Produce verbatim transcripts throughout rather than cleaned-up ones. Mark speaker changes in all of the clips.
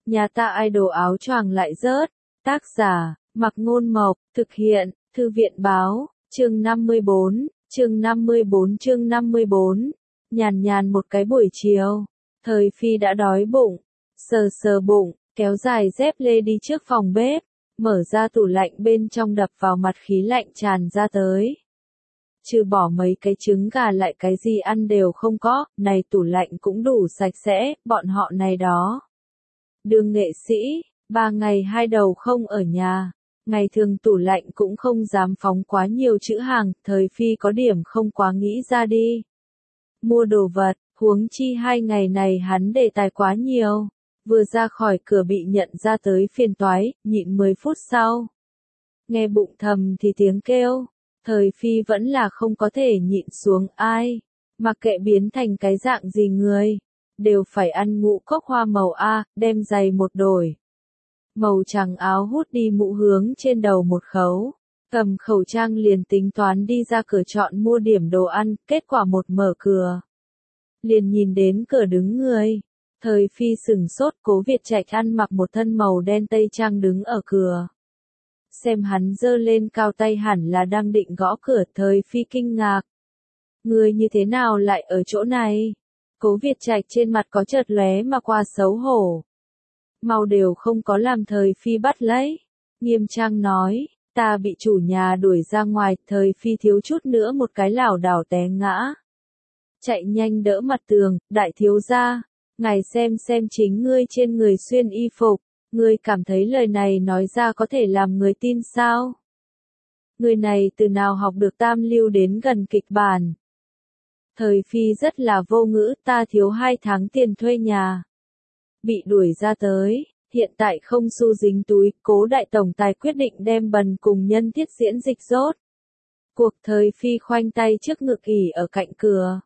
Speaker 1: Nhà ta idol áo choàng lại rớt. Tác giả, Mặc Ngôn Mộc, thực hiện, Thư viện Báo, chương năm mươi bốn, chương năm mươi bốn chương năm mươi bốn. Nhàn nhàn một cái buổi chiều, Thời Phi đã đói bụng, sờ sờ bụng, kéo dài dép lê đi trước phòng bếp, mở ra tủ lạnh bên trong đập vào mặt khí lạnh tràn ra tới. Trừ bỏ mấy cái trứng gà lại cái gì ăn đều không có, này tủ lạnh cũng đủ sạch sẽ, bọn họ này đó. Đường nghệ sĩ, ba ngày hai đầu không ở nhà, ngày thường tủ lạnh cũng không dám phóng quá nhiều chữ hàng, Thời Phi có điểm không quá nghĩ ra đi. Mua đồ vật, huống chi hai ngày này hắn đề tài quá nhiều, vừa ra khỏi cửa bị nhận ra tới phiền toái, nhịn mười phút sau. Nghe bụng thầm thì tiếng kêu. Thời Phi vẫn là không có thể nhịn xuống ai, mặc kệ biến thành cái dạng gì người, đều phải ăn ngũ cốc hoa màu A, đem giày một đổi. Màu trắng áo hút đi mũ hướng trên đầu một khấu, cầm khẩu trang liền tính toán đi ra cửa chọn mua điểm đồ ăn, kết quả một mở cửa. Liền nhìn đến cửa đứng người, Thời Phi sửng sốt. Cố Việt Trạch ăn mặc một thân màu đen tây trang đứng ở cửa. Xem hắn giơ lên cao tay hẳn là đang định gõ cửa. Thời Phi kinh ngạc. Người như thế nào lại ở chỗ này? Cố Việt Trạch trên mặt có chợt lóe mà qua xấu hổ. Mau đều không có làm Thời Phi bắt lấy. Nghiêm trang nói, ta bị chủ nhà đuổi ra ngoài. Thời Phi thiếu chút nữa một cái lảo đảo té ngã. Chạy nhanh đỡ mặt tường, đại thiếu gia, ngài xem xem chính ngươi trên người xuyên y phục. Ngươi cảm thấy lời này nói ra có thể làm người tin sao? Người này từ nào học được tam lưu đến gần kịch bản? Thời Phi rất là vô ngữ, ta thiếu hai tháng tiền thuê nhà. Bị đuổi ra tới, hiện tại không xu dính túi, Cố đại tổng tài quyết định đem bần cùng nhân thiết diễn dịch rốt. Cuộc. Thời Phi khoanh tay trước ngực ỉ ở cạnh cửa.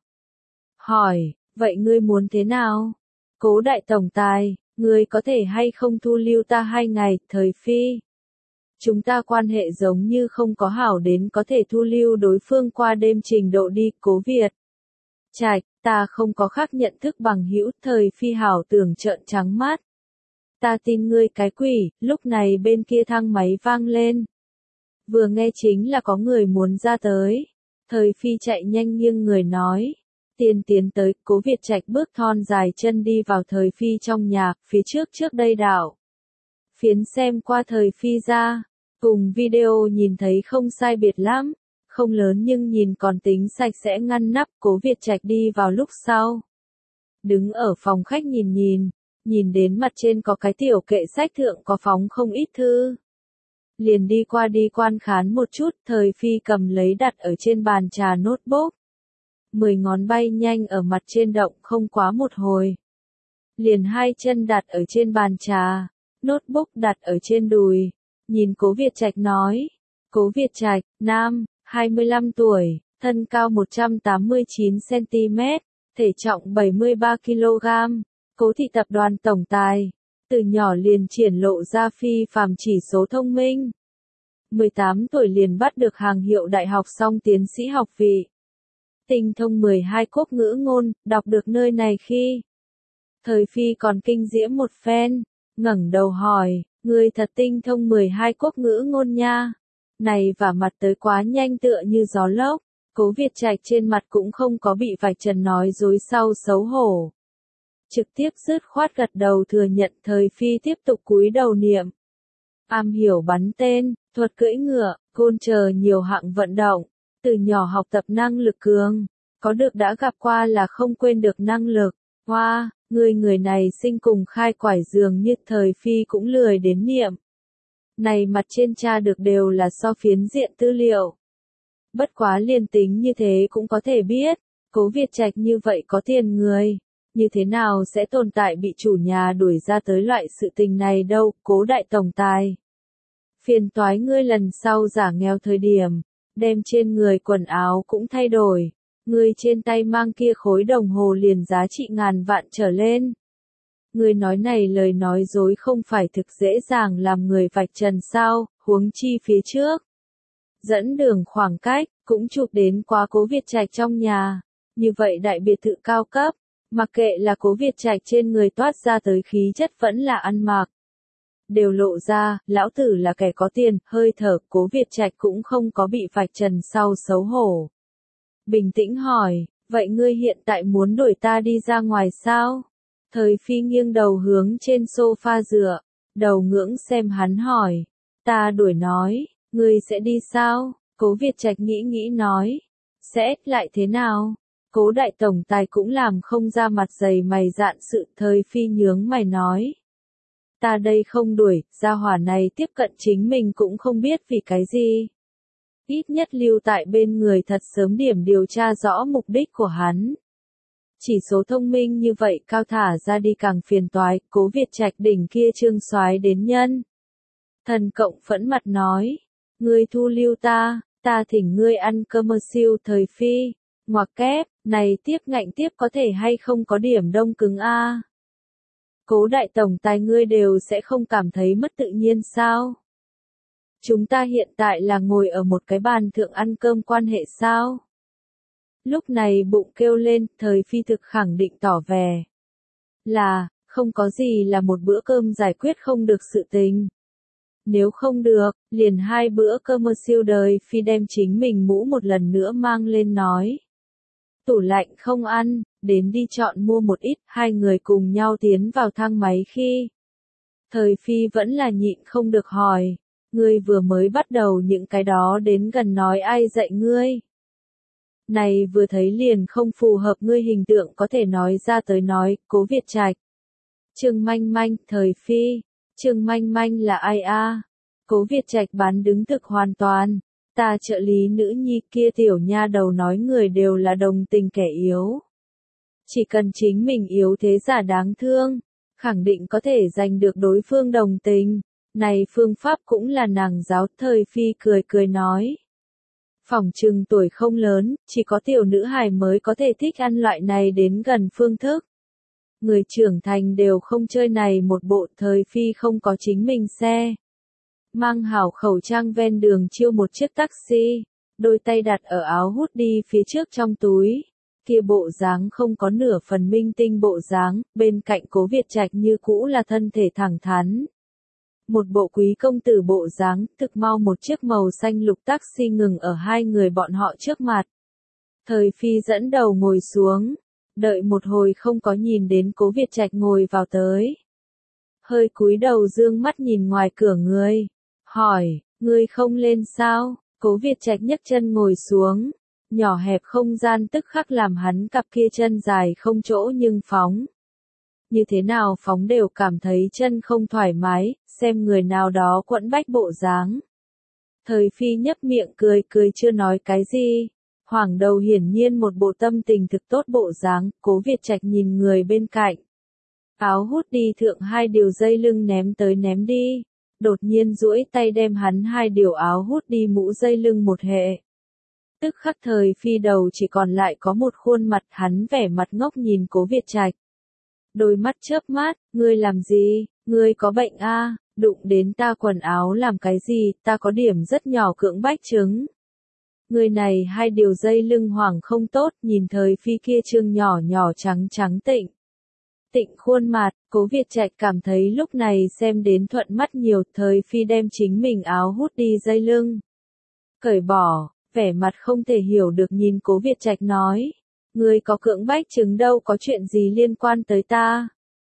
Speaker 1: Hỏi, vậy ngươi muốn thế nào? Cố đại tổng tài, ngươi có thể hay không thu lưu ta hai ngày? Thời Phi, chúng ta quan hệ giống như không có hảo đến có thể thu lưu đối phương qua đêm trình độ đi. Cố Việt Trạch, ta không có khác nhận thức bằng hữu. Thời Phi hảo tưởng trợn trắng mắt. Ta tin ngươi cái quỷ. Lúc này bên kia thang máy vang lên. Vừa nghe chính là có người muốn ra tới. Thời Phi chạy nhanh nghiêng người nói. Tiên tiến tới. Cố Việt Trạch bước thon dài chân đi vào Thời Phi trong nhà, phía trước trước đây đảo. Phiến xem qua Thời Phi ra, cùng video nhìn thấy không sai biệt lắm, không lớn nhưng nhìn còn tính sạch sẽ ngăn nắp. Cố Việt Trạch đi vào lúc sau. Đứng ở phòng khách nhìn nhìn, nhìn đến mặt trên có cái tiểu kệ sách thượng có phóng không ít thư. Liền đi qua đi quan khán một chút. Thời Phi cầm lấy đặt ở trên bàn trà notebook. Mười ngón bay nhanh ở mặt trên động không quá một hồi. Liền hai chân đặt ở trên bàn trà, notebook đặt ở trên đùi. Nhìn Cố Việt Trạch nói. Cố Việt Trạch, nam, hai mươi lăm tuổi, thân cao một trăm tám mươi chín xăng ti mét, thể trọng bảy mươi ba ki lô gam, Cố thị tập đoàn tổng tài. Từ nhỏ liền triển lộ ra phi phàm chỉ số thông minh. mười tám tuổi liền bắt được hàng hiệu đại học song tiến sĩ học vị. Tinh thông mười hai quốc ngữ ngôn, đọc được nơi này khi. Thời Phi còn kinh diễm một phen, ngẩng đầu hỏi, ngươi thật tinh thông mười hai quốc ngữ ngôn nha. Này và mặt tới quá nhanh tựa như gió lốc. Cố Việt Trạch trên mặt cũng không có bị vạch trần nói dối sau xấu hổ. Trực tiếp dứt khoát gật đầu thừa nhận. Thời Phi tiếp tục cúi đầu niệm. Am hiểu bắn tên, thuật cưỡi ngựa, côn chờ nhiều hạng vận động. Từ nhỏ học tập năng lực cường, có được đã gặp qua là không quên được năng lực. Hoa, wow, người người này sinh cùng khai quải dường như. Thời Phi cũng lười đến niệm. Này mặt trên tra được đều là so phiến diện tư liệu. Bất quá liền tính như thế cũng có thể biết, Cố Việt Trạch như vậy có tiền người, như thế nào sẽ tồn tại bị chủ nhà đuổi ra tới loại sự tình này đâu. Cố đại tổng tài, phiền toái ngươi lần sau giả nghèo thời điểm, đem trên người quần áo cũng thay đổi. Ngươi trên tay mang kia khối đồng hồ liền giá trị ngàn vạn trở lên. Ngươi nói này lời nói dối không phải thực dễ dàng làm người vạch trần sao, huống chi phía trước. Dẫn đường khoảng cách, cũng chụp đến quá Cố Việt Trạch trong nhà. Như vậy đại biệt thự cao cấp, Mặc kệ là Cố Việt Trạch trên người toát ra tới khí chất vẫn là ăn mặc. Đều lộ ra, lão tử là kẻ có tiền, hơi thở, Cố Việt Trạch cũng không có bị vạch trần sau xấu hổ. Bình tĩnh hỏi, vậy ngươi hiện tại muốn đuổi ta đi ra ngoài sao? Thời Phi nghiêng đầu hướng trên sofa dựa, đầu ngưỡng xem hắn hỏi. Ta đuổi nói, ngươi sẽ đi sao? Cố Việt Trạch nghĩ nghĩ nói. Sẽ, lại thế nào? Cố đại tổng tài cũng làm không ra mặt dày mày dạn sự. Thời Phi nhướng mày nói. Ta đây không đuổi, gia hỏa này tiếp cận chính mình cũng không biết vì cái gì. Ít nhất lưu tại bên người thật sớm điểm điều tra rõ mục đích của hắn. Chỉ số thông minh như vậy cao thả ra đi càng phiền toái. Cố Việt Trạch đỉnh kia trương soái đến nhân. Thần cộng phẫn mặt nói. Ngươi thu lưu ta, ta thỉnh ngươi ăn cơm siêu. Thời Phi, ngoặc kép, này tiếp ngạnh tiếp có thể hay không có điểm đông cứng a. Cố đại tổng tài ngươi đều sẽ không cảm thấy mất tự nhiên sao? Chúng ta hiện tại là ngồi ở một cái bàn thượng ăn cơm quan hệ sao? Lúc này bụng kêu lên, Thời Phi thực khẳng định tỏ vẻ. Là, không có gì là một bữa cơm giải quyết không được sự tình. Nếu không được, liền hai bữa cơm siêu. Đời Phi đem chính mình mũ một lần nữa mang lên nói. Tủ lạnh không ăn, đến đi chọn mua một ít. Hai người cùng nhau tiến vào thang máy khi. Thời Phi vẫn là nhịn không được hỏi. Ngươi vừa mới bắt đầu những cái đó đến gần nói ai dạy ngươi? Này vừa thấy liền không phù hợp ngươi hình tượng có thể nói ra tới nói. Cố Việt Trạch. Trương Manh Manh. Thời Phi. Trương Manh Manh là ai a? Cố Việt Trạch bán đứng thực hoàn toàn. Ta trợ lý nữ nhi kia tiểu nha đầu nói người đều là đồng tình kẻ yếu. Chỉ cần chính mình yếu thế giả đáng thương, khẳng định có thể giành được đối phương đồng tình. Này phương pháp cũng là nàng giáo. Thời Phi cười cười nói. Phỏng chừng tuổi không lớn, chỉ có tiểu nữ hài mới có thể thích ăn loại này đến gần phương thức. Người trưởng thành đều không chơi này một bộ. Thời Phi không có chính mình xe. Mang hảo khẩu trang ven đường chiêu một chiếc taxi, đôi tay đặt ở áo hút đi phía trước trong túi. Kia bộ dáng không có nửa phần minh tinh bộ dáng, bên cạnh Cố Việt Trạch như cũ là thân thể thẳng thắn. Một bộ quý công tử bộ dáng. Thực mau một chiếc màu xanh lục taxi ngừng ở hai người bọn họ trước mặt. Thời Phi dẫn đầu ngồi xuống, đợi một hồi không có nhìn đến Cố Việt Trạch ngồi vào tới. Hơi cúi đầu dương mắt nhìn ngoài cửa người, hỏi, ngươi không lên sao? Cố Việt Trạch nhấc chân ngồi xuống, nhỏ hẹp không gian tức khắc làm hắn cặp kia chân dài không chỗ nhưng phóng. Như thế nào phóng đều cảm thấy chân không thoải mái, xem người nào đó quẫn bách bộ dáng. Thời Phi nhấp miệng cười cười chưa nói cái gì. Hoàng đầu hiển nhiên một bộ tâm tình thực tốt bộ dáng. Cố Việt Trạch nhìn người bên cạnh. Áo hút đi thượng hai điều dây lưng ném tới ném đi. Đột nhiên duỗi tay đem hắn hai điều áo hút đi mũ dây lưng một hệ. Tức khắc Thời Phi đầu chỉ còn lại có một khuôn mặt. Hắn vẻ mặt ngốc nhìn Cố Việt Trạch. Đôi mắt chớp mắt, ngươi làm gì, ngươi có bệnh a? À? Đụng đến ta quần áo làm cái gì, ta có điểm rất nhỏ cưỡng bách chứng. Người này hai điều dây lưng hoàng không tốt, nhìn Thời Phi kia trương nhỏ nhỏ trắng trắng tịnh. Tịnh khuôn mặt, Cố Việt Trạch cảm thấy lúc này xem đến thuận mắt nhiều. Thời Phi đem chính mình áo hút đi dây lưng. Cởi bỏ, vẻ mặt không thể hiểu được nhìn Cố Việt Trạch nói. Ngươi có cưỡng bách chứng đâu có chuyện gì liên quan tới ta.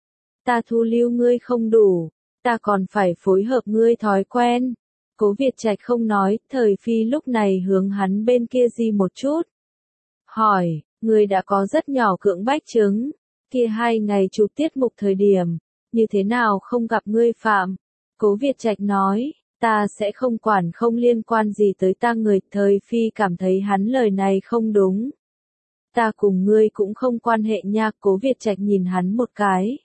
Speaker 1: Ta thu lưu ngươi không đủ, ta còn phải phối hợp ngươi thói quen. Cố Việt Trạch không nói, Thời Phi lúc này hướng hắn bên kia di một chút. Hỏi, ngươi đã có rất nhỏ cưỡng bách chứng, kia hai ngày chụp tiết mục thời điểm, như thế nào không gặp ngươi phạm? Cố Việt Trạch nói, ta sẽ không quản không liên quan gì tới ta người. Thời Phi cảm thấy hắn lời này không đúng. Ta cùng ngươi cũng không quan hệ nha. Cố Việt Trạch nhìn hắn một cái.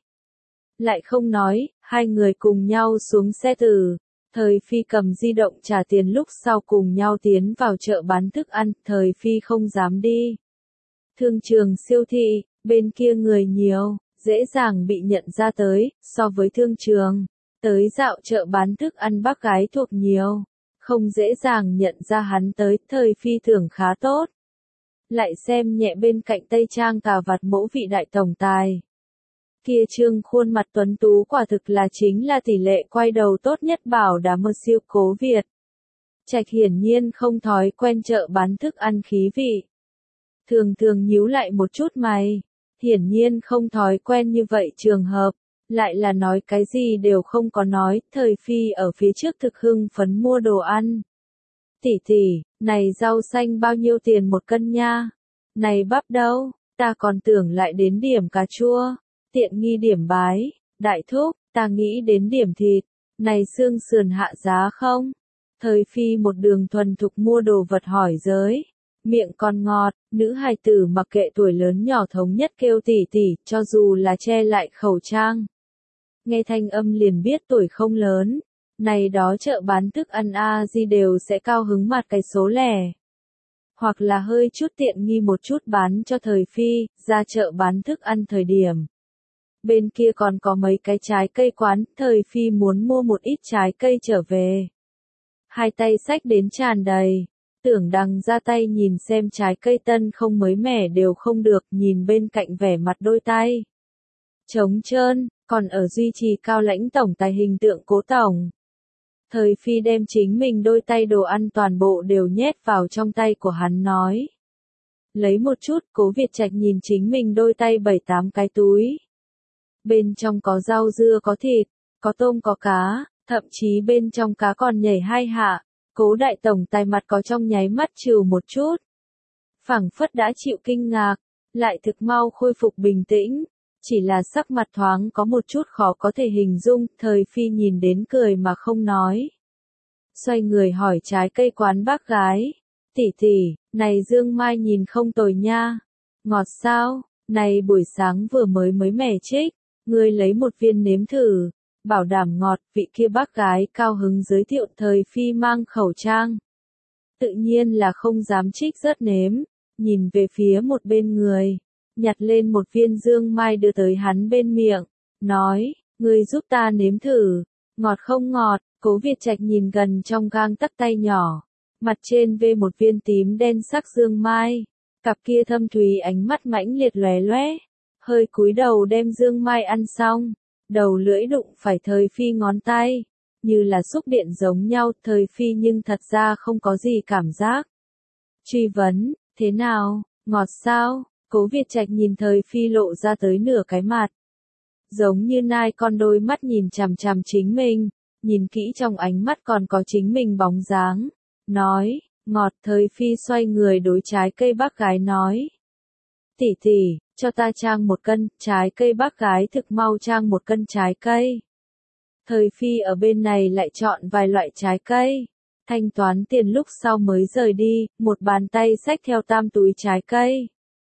Speaker 1: Lại không nói, hai người cùng nhau xuống xe từ. Thời Phi cầm di động trả tiền lúc sau cùng nhau tiến vào chợ bán thức ăn. Thời Phi không dám đi. Thương trường siêu thị, bên kia người nhiều, dễ dàng bị nhận ra tới, so với thương trường. Tới dạo chợ bán thức ăn bác gái thuộc nhiều, không dễ dàng nhận ra hắn tới. Thời Phi thưởng khá tốt. lại xem nhẹ bên cạnh Tây Trang cà vạt mẫu vị đại tổng tài. Kia trương khuôn mặt tuấn tú quả thực là chính là tỷ lệ quay đầu tốt nhất bảo đảm một siêu cố Việt. Trạch hiển nhiên không thói quen chợ bán thức ăn khí vị. Thường thường nhíu lại một chút mày, hiển nhiên không thói quen như vậy trường hợp, lại là nói cái gì đều không có nói, thời phi ở phía trước thực hưng phấn mua đồ ăn. Tỷ tỷ, này rau xanh bao nhiêu tiền một cân nha? Này bắp đâu? Ta còn tưởng lại đến điểm cà chua, tiện nghi điểm bái, đại thúc, ta nghĩ đến điểm thịt, này xương sườn hạ giá không? Thời phi một đường thuần thục mua đồ vật hỏi giới, miệng còn ngọt, nữ hài tử mặc kệ tuổi lớn nhỏ thống nhất kêu tỷ tỷ, cho dù là che lại khẩu trang. Nghe thanh âm liền biết tuổi không lớn, này đó chợ bán thức ăn a di đều sẽ cao hứng mặt cái số lẻ. Hoặc là hơi chút tiện nghi một chút bán cho thời phi, ra chợ bán thức ăn thời điểm. Bên kia còn có mấy cái trái cây quán, thời phi muốn mua một ít trái cây trở về. Hai tay xách đến tràn đầy, tưởng đằng ra tay nhìn xem trái cây tân không mới mẻ đều không được, nhìn bên cạnh vẻ mặt đôi tay. Trống trơn, còn ở duy trì cao lãnh tổng tài hình tượng cố tổng. Thời phi đem chính mình đôi tay đồ ăn toàn bộ đều nhét vào trong tay của hắn nói. Lấy một chút, Cố Việt Trạch nhìn chính mình đôi tay bảy tám cái túi. Bên trong có rau dưa có thịt, có tôm có cá, thậm chí bên trong cá còn nhảy hai hạ. Cố đại tổng tài mặt có trong nháy mắt trừ một chút. Phảng phất đã chịu kinh ngạc, lại thực mau khôi phục bình tĩnh. Chỉ là sắc mặt thoáng có một chút khó có thể hình dung, thời phi nhìn đến cười mà không nói. Xoay người hỏi trái cây quán bác gái. Tỷ tỷ, này dương mai nhìn không tồi nha. Ngọt sao, này buổi sáng vừa mới mới mẻ trích, ngươi lấy một viên nếm thử. Bảo đảm ngọt, vị kia bác gái cao hứng giới thiệu thời phi mang khẩu trang. Tự nhiên là không dám trích rớt nếm, nhìn về phía một bên người. Nhặt lên một viên dương mai đưa tới hắn bên miệng, nói, ngươi giúp ta nếm thử, ngọt không ngọt, Cố Việt Trạch nhìn gần trong gang tắc tay nhỏ, mặt trên vê một viên tím đen sắc dương mai, cặp kia thâm thúy ánh mắt mãnh liệt lóe lóe, hơi cúi đầu đem dương mai ăn xong, đầu lưỡi đụng phải thời phi ngón tay, như là xúc điện giống nhau, thời phi nhưng thật ra không có gì cảm giác. Truy vấn, thế nào, ngọt sao? Cố Việt Trạch nhìn thời phi lộ ra tới nửa cái mặt. Giống như nai con đôi mắt nhìn chằm chằm chính mình, nhìn kỹ trong ánh mắt còn có chính mình bóng dáng. Nói, ngọt thời phi xoay người đối trái cây bác gái nói. Tỷ tỷ, cho ta trang một cân, trái cây bác gái thực mau trang một cân trái cây. Thời phi ở bên này lại chọn vài loại trái cây. Thanh toán tiền lúc sau mới rời đi, một bàn tay xách theo tam túi trái cây.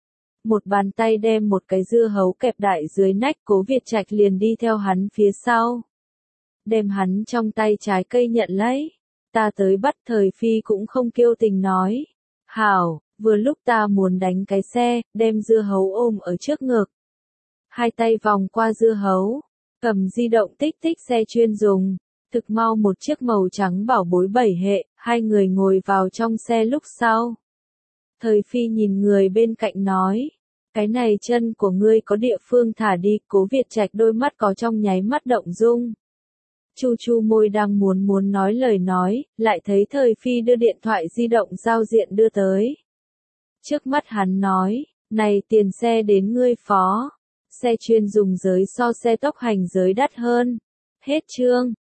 Speaker 1: Một bàn tay đem một cái dưa hấu kẹp đại dưới nách, Cố Việt Trạch liền đi theo hắn phía sau. Đem hắn trong tay trái cây nhận lấy. Ta tới bắt, thời phi cũng không kiêu tình nói. Hảo, vừa lúc ta muốn đánh cái xe, đem dưa hấu ôm ở trước ngực. Hai tay vòng qua dưa hấu, cầm di động tích tích xe chuyên dùng. Thực mau một chiếc màu trắng bảo bối bảy hệ, hai người ngồi vào trong xe lúc sau. Thời phi nhìn người bên cạnh nói, cái này chân của ngươi có địa phương thả đi, Cố Việt Trạch đôi mắt có trong nháy mắt động dung. Chu chu môi đang muốn muốn nói lời nói, lại thấy thời phi đưa điện thoại di động giao diện đưa tới. Trước mắt hắn nói, này tiền xe đến ngươi phó, xe chuyên dùng giới so xe tốc hành giới đắt hơn. Hết chương.